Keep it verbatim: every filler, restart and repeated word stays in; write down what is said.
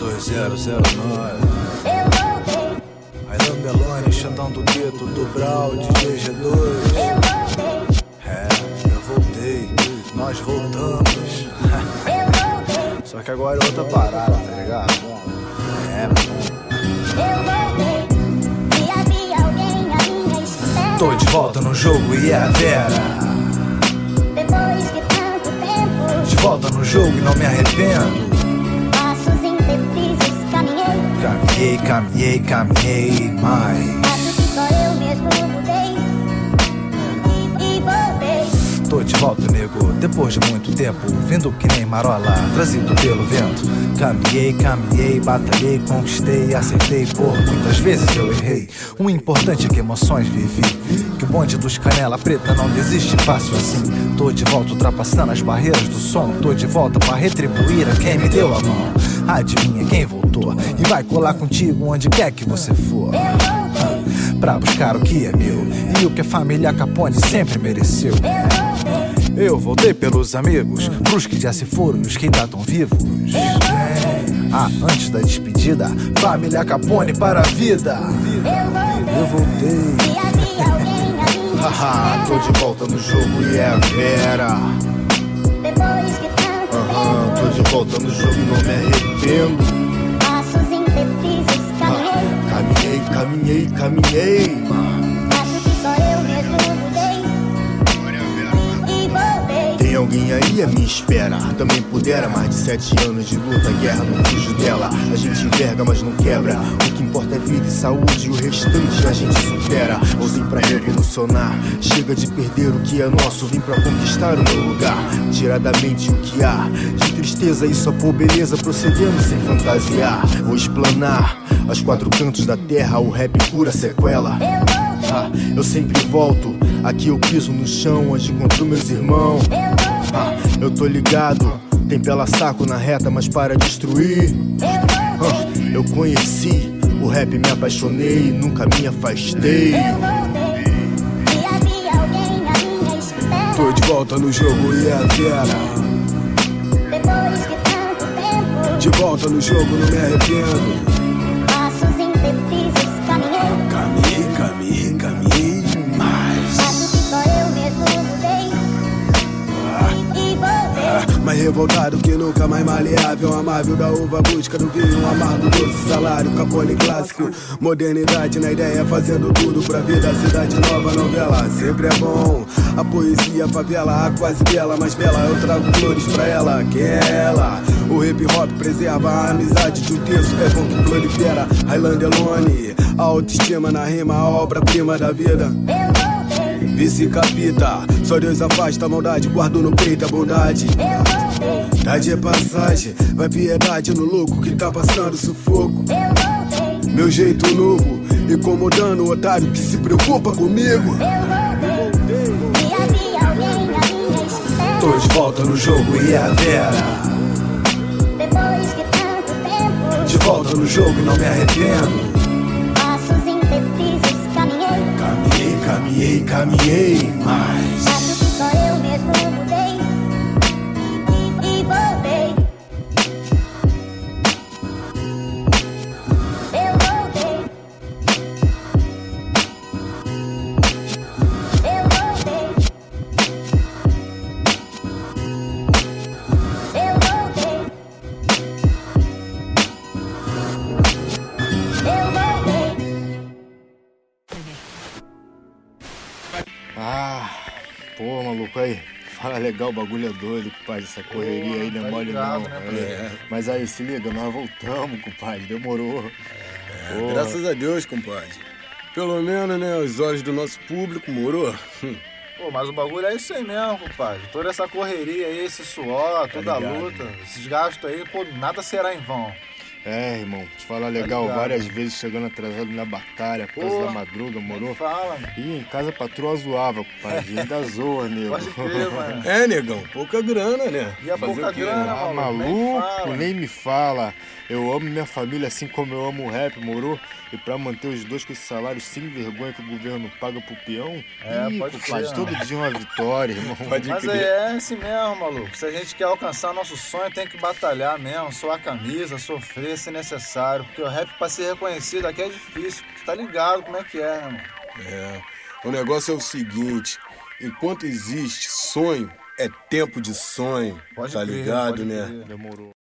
dois zero zero nove. Railan Meloni, Xandão do Gueto, do Brau, D J G dois. É, eu voltei, nós voltamos. Só que agora é outra parada, tá ligado? É, mano. Tô de volta no jogo e é a Vera. De volta no jogo e não me arrependo. Passos indecisos, caminhei. Caminhei, caminhei, caminhei mais. Acho que só eu mesmo mudei e voltei. Tô de volta, nego, depois de muito tempo, vindo que nem marola, trazido pelo vento. Caminhei, caminhei, batalhei, conquistei, acertei, por muitas vezes eu errei. O importante é que emoções vivi, que o bonde dos canela preta não desiste fácil assim. Tô de volta ultrapassando as barreiras do som. Tô de volta pra retribuir a quem me deu a mão. Adivinha quem voltou e vai colar contigo onde quer que você for, pra buscar o que é meu e o que a família Capone sempre mereceu. Eu voltei pelos amigos, pros que já se foram e os que ainda tão vivos. Ah, antes da despedida, família Capone para a vida. Eu voltei. Haha, tô de volta no jogo e é a Vera. Aham, tô de volta no jogo e não me arrependo. Passos indecisos, caminhei. Caminhei, caminhei, caminhei. Acho que só eu mesmo mudei e voltei. Tem alguém aí à minha espera. Também pudera, mais de sete anos de luta, guerra no fujo dela. A gente enverga, mas não quebra. O que importa é vida e saúde, e o restante a gente supera. Voltei pra revolucionar, chega de perder o que é nosso. Vim pra conquistar o meu lugar, tirar da mente o que há de tristeza e só por beleza, procedendo sem fantasiar. Vou explanar aos quatro cantos da terra, o rap cura sequela. Ah, eu sempre volto, aqui eu piso no chão, onde encontro meus irmãos. Ah, eu tô ligado, tem pela saco na reta, mas para destruir. Ah, eu conheci o rap, me apaixonei, nunca me afastei. Tô de volta no jogo e é a Vera. Depois de tanto tempo, De volta no jogo, não me arrependo. passos indecisos, caminhei. Caminhei, caminhei, caminhei mais. Acho que só eu mesmo mudei e voltei. Mais revoltado que nunca, mais maleável, amável da uva, busca do vinho, um amargo, doce salário, Capone clássico, modernidade na ideia, fazendo tudo pra vida, cidade nova, novela, sempre é bom. A poesia, a favela, a quase bela, mais bela, eu trago flores pra ela, que é ela. O hip hop preserva a amizade de um terço, é bom que prolifera. Railan Meloni, a autoestima na rima, a obra-prima da vida. Vice capita, só Deus afasta a maldade, guardo no peito a bondade. Idade é passagem, vai piedade no louco que tá passando sufoco. Meu jeito novo, incomodando o otário que se preocupa comigo. Tô de volta no jogo e é a Vera. Depois de tanto tempo, De volta no jogo e não me arrependo. passos indecisos, caminhei. Caminhei, caminhei, caminhei mais. Acho que só eu mesmo mudei e voltei. Eu voltei. Eu voltei. Eu voltei. Eu voltei. Ah, pô, maluco, aí, fala legal, o bagulho é doido, compadre, essa correria aí não é mole não. né, É. Mas aí, se liga, nós voltamos, compadre, demorou. É, graças a Deus, compadre. Pelo menos, né, os olhos do nosso público, morou? Pô, mas o bagulho é isso aí mesmo, compadre. Toda essa correria aí, esse suor, toda a ligado, luta, né? esses gastos aí, pô, nada será em vão. É, irmão, te falar legal, ligado, várias né? vezes chegando atrasado na batalha, por causa Pô, da madruga, Nem morou? fala, mano. E em casa a patroa zoava, compadre, ainda zoa, nego. Pode crer, mano. É, negão, pouca grana, né? E a Fazer pouca o quê? grana, Ah, maluco, nem maluco, fala. nem me fala. Eu amo minha família assim como eu amo o rap, morou? E pra manter os dois com esse salário sem vergonha que o governo paga pro peão, É, ih, pode compadre, crer, todo dia uma vitória, irmão. Pode Mas crer. é assim mesmo, maluco. Se a gente quer alcançar nosso sonho, tem que batalhar mesmo, suar a camisa, sofrer, ia ser necessário, porque o rap pra ser reconhecido aqui é difícil. Tu tá ligado como é que é, né, mano? É, o negócio é o seguinte, enquanto existe sonho, é tempo de sonho, Pode tá crer, ligado, pode né? crer. Demorou.